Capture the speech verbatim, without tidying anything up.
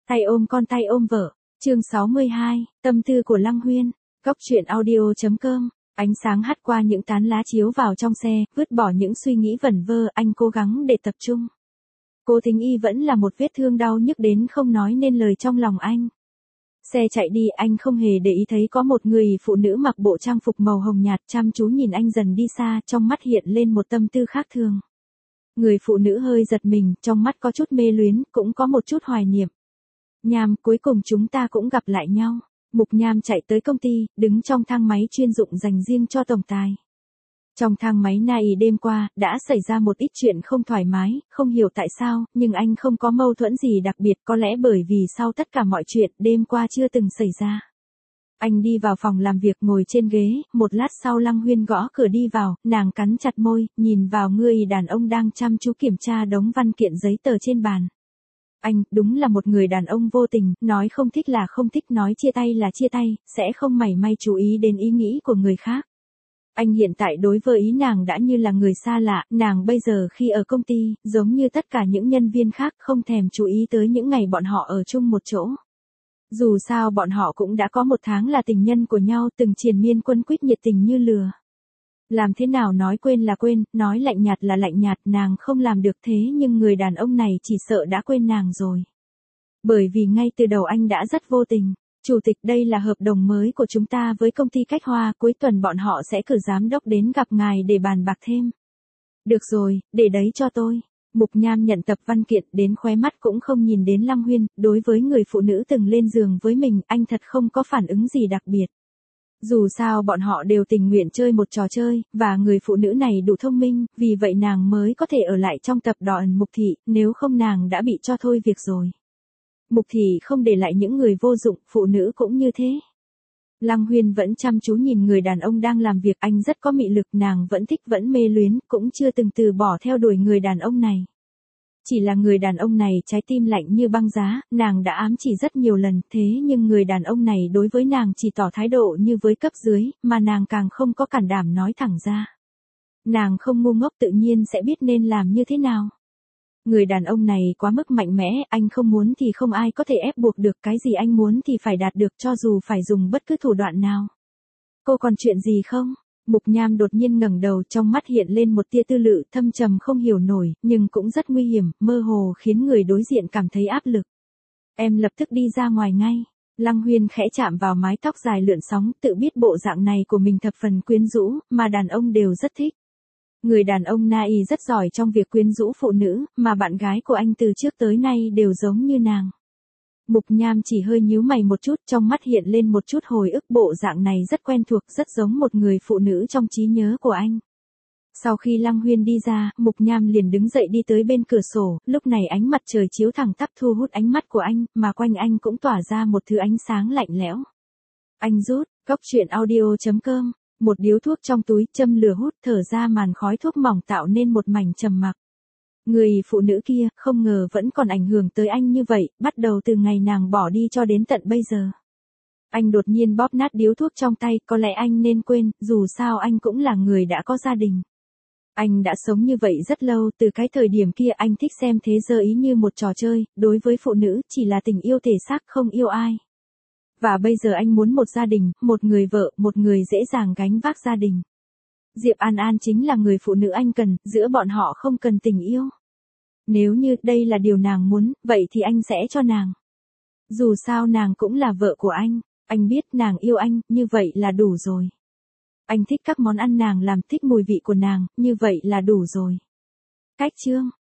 Tay ôm con tay ôm vợ. Chương sáu mươi hai, tâm tư của Lăng Huyên. Góc truyện audio chấm com. Ánh sáng hắt qua những tán lá chiếu vào trong xe, vứt bỏ những suy nghĩ vẩn vơ, anh cố gắng để tập trung. Cố Thính Y vẫn là một vết thương đau nhức đến không nói nên lời trong lòng anh. Xe chạy đi, anh không hề để ý thấy có một người phụ nữ mặc bộ trang phục màu hồng nhạt chăm chú nhìn anh dần đi xa, trong mắt hiện lên một tâm tư khác thường. Người phụ nữ hơi giật mình, trong mắt có chút mê luyến, cũng có một chút hoài niệm. Nham, cuối cùng chúng ta cũng gặp lại nhau. Mục Nham chạy tới công ty, đứng trong thang máy chuyên dụng dành riêng cho tổng tài. Trong thang máy nai đêm qua, đã xảy ra một ít chuyện không thoải mái, không hiểu tại sao, nhưng anh không có mâu thuẫn gì đặc biệt, có lẽ bởi vì sau tất cả mọi chuyện, đêm qua chưa từng xảy ra. Anh đi vào phòng làm việc ngồi trên ghế, một lát sau Lăng Huyên gõ cửa đi vào, nàng cắn chặt môi, nhìn vào người đàn ông đang chăm chú kiểm tra đống văn kiện giấy tờ trên bàn. Anh, đúng là một người đàn ông vô tình, nói không thích là không thích, nói chia tay là chia tay, sẽ không mảy may chú ý đến ý nghĩ của người khác. Anh hiện tại đối với ý nàng đã như là người xa lạ, nàng bây giờ khi ở công ty, giống như tất cả những nhân viên khác không thèm chú ý tới những ngày bọn họ ở chung một chỗ. Dù sao bọn họ cũng đã có một tháng là tình nhân của nhau, từng triền miên quấn quýt nhiệt tình như lừa. Làm thế nào nói quên là quên, nói lạnh nhạt là lạnh nhạt, nàng không làm được thế nhưng người đàn ông này chỉ sợ đã quên nàng rồi. Bởi vì ngay từ đầu anh đã rất vô tình. Chủ tịch, đây là hợp đồng mới của chúng ta với công ty Cách Hoa, cuối tuần bọn họ sẽ cử giám đốc đến gặp ngài để bàn bạc thêm. Được rồi, để đấy cho tôi. Mục Nham nhận tập văn kiện đến khóe mắt cũng không nhìn đến Lăng Huyên, đối với người phụ nữ từng lên giường với mình, anh thật không có phản ứng gì đặc biệt. Dù sao bọn họ đều tình nguyện chơi một trò chơi, và người phụ nữ này đủ thông minh, vì vậy nàng mới có thể ở lại trong tập đoàn Mục Thị, nếu không nàng đã bị cho thôi việc rồi. Mục Thị không để lại những người vô dụng, phụ nữ cũng như thế. Lăng Huyên vẫn chăm chú nhìn người đàn ông đang làm việc, anh rất có mị lực, nàng vẫn thích vẫn mê luyến, cũng chưa từng từ bỏ theo đuổi người đàn ông này. Chỉ là người đàn ông này trái tim lạnh như băng giá, nàng đã ám chỉ rất nhiều lần, thế nhưng người đàn ông này đối với nàng chỉ tỏ thái độ như với cấp dưới, mà nàng càng không có can đảm nói thẳng ra. Nàng không ngu ngốc, tự nhiên sẽ biết nên làm như thế nào. Người đàn ông này quá mức mạnh mẽ, anh không muốn thì không ai có thể ép buộc được, cái gì anh muốn thì phải đạt được cho dù phải dùng bất cứ thủ đoạn nào. Cô còn chuyện gì không? Mục Nham đột nhiên ngẩng đầu, trong mắt hiện lên một tia tư lự, thâm trầm không hiểu nổi, nhưng cũng rất nguy hiểm, mơ hồ khiến người đối diện cảm thấy áp lực. Em lập tức đi ra ngoài ngay. Lăng Huyên khẽ chạm vào mái tóc dài lượn sóng, tự biết bộ dạng này của mình thập phần quyến rũ, mà đàn ông đều rất thích. Người đàn ông Nai rất giỏi trong việc quyến rũ phụ nữ, mà bạn gái của anh từ trước tới nay đều giống như nàng. Mục Nham chỉ hơi nhíu mày một chút, trong mắt hiện lên một chút hồi ức, bộ dạng này rất quen thuộc, rất giống một người phụ nữ trong trí nhớ của anh. Sau khi Lăng Huyên đi ra, Mục Nham liền đứng dậy đi tới bên cửa sổ, lúc này ánh mặt trời chiếu thẳng tắp thu hút ánh mắt của anh, mà quanh anh cũng tỏa ra một thứ ánh sáng lạnh lẽo. Anh rút, góc truyện audio chấm com, một điếu thuốc trong túi, châm lửa hút, thở ra màn khói thuốc mỏng tạo nên một mảnh trầm mặc. Người phụ nữ kia, không ngờ vẫn còn ảnh hưởng tới anh như vậy, bắt đầu từ ngày nàng bỏ đi cho đến tận bây giờ. Anh đột nhiên bóp nát điếu thuốc trong tay, có lẽ anh nên quên, dù sao anh cũng là người đã có gia đình. Anh đã sống như vậy rất lâu, từ cái thời điểm kia anh thích xem thế giới như một trò chơi, đối với phụ nữ chỉ là tình yêu thể xác, không yêu ai. Và bây giờ anh muốn một gia đình, một người vợ, một người dễ dàng gánh vác gia đình. Diệp An An chính là người phụ nữ anh cần, giữa bọn họ không cần tình yêu. Nếu như đây là điều nàng muốn, vậy thì anh sẽ cho nàng. Dù sao nàng cũng là vợ của anh, anh biết nàng yêu anh, như vậy là đủ rồi. Anh thích các món ăn nàng làm, thích mùi vị của nàng, như vậy là đủ rồi. Cách chương